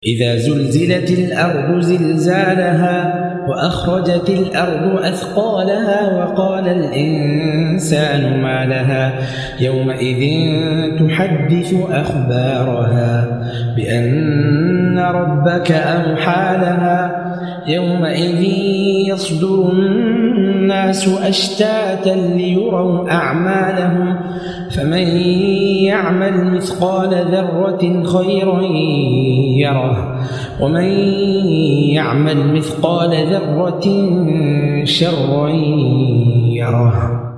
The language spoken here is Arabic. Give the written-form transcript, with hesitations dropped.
إذا زلزلت الأرض زلزالها وأخرجت الأرض أثقالها وقال الإنسان ما لها يومئذ تحدث أخبارها بأن ربك أوحى لها يومئذ يصدر الناس أشتاتا ليروا أعمالهم فمن يعمل مثقال ذرة خيرا يره ومن يعمل مثقال ذرة شرا يره.